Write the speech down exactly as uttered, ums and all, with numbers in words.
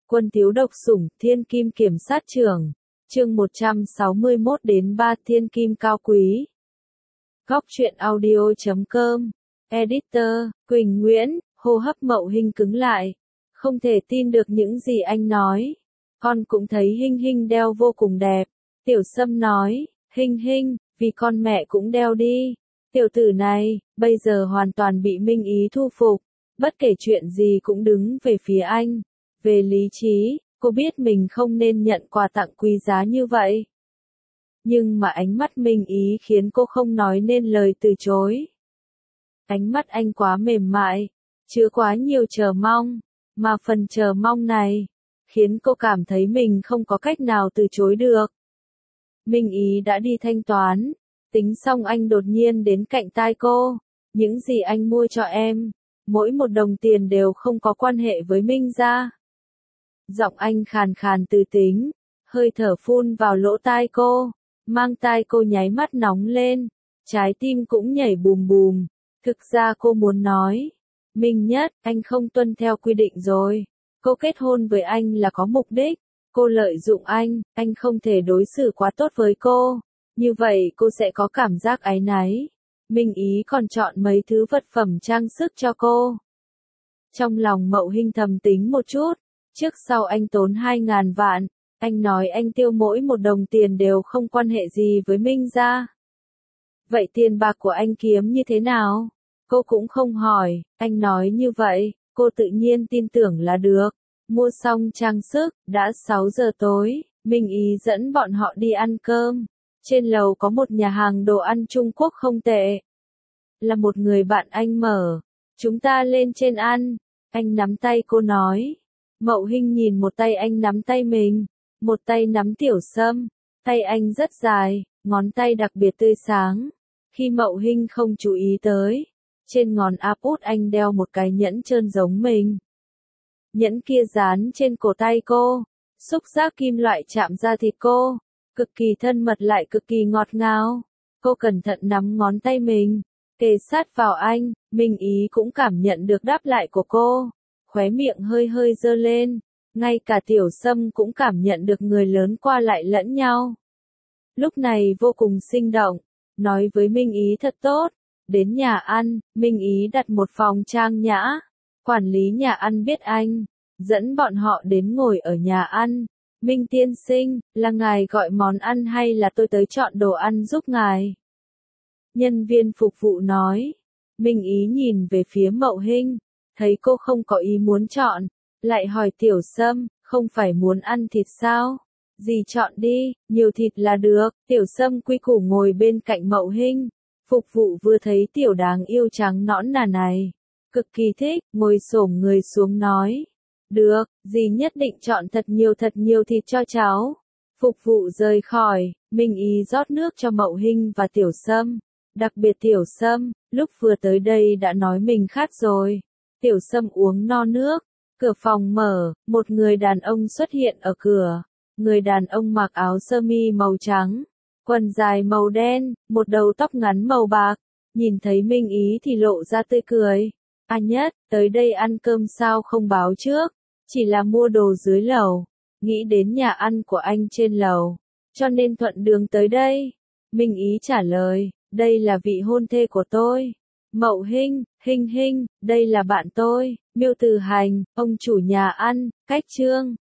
Quân thiếu độc sủng, thiên kim kiểm sát trưởng. Chương một trăm sáu mươi mốt đến ba thiên kim cao quý. Góc truyện audio chấm com. Editor, Quỳnh Nguyễn, hô hấp Mậu Hinh cứng lại. Không thể tin được những gì anh nói. Con cũng thấy Hinh Hinh đeo vô cùng đẹp. Tiểu Sâm nói, Hinh Hinh, vì con mẹ cũng đeo đi. Tiểu tử này, bây giờ hoàn toàn bị Minh Ý thu phục. Bất kể chuyện gì cũng đứng về phía anh. Về lý trí, cô biết mình không nên nhận quà tặng quý giá như vậy. Nhưng mà ánh mắt Minh Ý khiến cô không nói nên lời từ chối. Ánh mắt anh quá mềm mại, chứa quá nhiều chờ mong, mà phần chờ mong này, khiến cô cảm thấy mình không có cách nào từ chối được. Minh Ý đã đi thanh toán, tính xong anh đột nhiên đến cạnh tai cô, những gì anh mua cho em, mỗi một đồng tiền đều không có quan hệ với Minh gia. Giọng anh khàn khàn từ tính, hơi thở phun vào lỗ tai cô, mang tai cô nháy mắt nóng lên, trái tim cũng nhảy bùm bùm. Thực ra cô muốn nói, Minh Nhất, anh không tuân theo quy định rồi. Cô kết hôn với anh là có mục đích, cô lợi dụng anh, anh không thể đối xử quá tốt với cô. Như vậy cô sẽ có cảm giác áy náy. Minh Ý còn chọn mấy thứ vật phẩm trang sức cho cô. Trong lòng Mậu Hinh thầm tính một chút. Trước sau anh tốn hai ngàn vạn, anh nói anh tiêu mỗi một đồng tiền đều không quan hệ gì với Minh gia. Vậy tiền bạc của anh kiếm như thế nào? Cô cũng không hỏi, anh nói như vậy, cô tự nhiên tin tưởng là được. Mua xong trang sức, đã sáu giờ tối, Minh Ý dẫn bọn họ đi ăn cơm. Trên lầu có một nhà hàng đồ ăn Trung Quốc không tệ. Là một người bạn anh mở, chúng ta lên trên ăn, anh nắm tay cô nói. Mậu Hinh nhìn một tay anh nắm tay mình, một tay nắm Tiểu Sâm, tay anh rất dài, ngón tay đặc biệt tươi sáng. Khi Mậu Hinh không chú ý tới, trên ngón áp út anh đeo một cái nhẫn trơn giống mình. Nhẫn kia dán trên cổ tay cô, xúc giác kim loại chạm ra thịt cô, cực kỳ thân mật lại cực kỳ ngọt ngào. Cô cẩn thận nắm ngón tay mình, kề sát vào anh, Minh Ý cũng cảm nhận được đáp lại của cô. Khóe miệng hơi hơi dơ lên, ngay cả Tiểu Sâm cũng cảm nhận được người lớn qua lại lẫn nhau. Lúc này vô cùng sinh động, nói với Minh Ý thật tốt, đến nhà ăn, Minh Ý đặt một phòng trang nhã, quản lý nhà ăn biết anh, dẫn bọn họ đến ngồi ở nhà ăn. Minh tiên sinh, là ngài gọi món ăn hay là tôi tới chọn đồ ăn giúp ngài? Nhân viên phục vụ nói. Minh Ý nhìn về phía Mậu Hinh. Thấy cô không có ý muốn chọn, lại hỏi Tiểu Sâm, không phải muốn ăn thịt sao? Gì chọn đi, nhiều thịt là được. Tiểu Sâm quy củ ngồi bên cạnh Mậu Hinh. Phục vụ vừa thấy tiểu đáng yêu trắng nõn nà này, cực kỳ thích, ngồi xổm người xuống nói. Được, dì nhất định chọn thật nhiều thật nhiều thịt cho cháu. Phục vụ rời khỏi, Minh Ý rót nước cho Mậu Hinh và Tiểu Sâm. Đặc biệt Tiểu Sâm, lúc vừa tới đây đã nói mình khát rồi. Tiểu Sâm uống no nước, cửa phòng mở, một người đàn ông xuất hiện ở cửa. Người đàn ông mặc áo sơ mi màu trắng, quần dài màu đen, một đầu tóc ngắn màu bạc. Nhìn thấy Minh Ý thì lộ ra tươi cười. À Nhất, tới đây ăn cơm sao không báo trước, chỉ là mua đồ dưới lầu, nghĩ đến nhà ăn của anh trên lầu, cho nên thuận đường tới đây. Minh Ý trả lời, đây là vị hôn thê của tôi. Mậu Hinh, Hinh Hinh, đây là bạn tôi, Miêu Từ Hành, ông chủ nhà ăn, Cách Trương.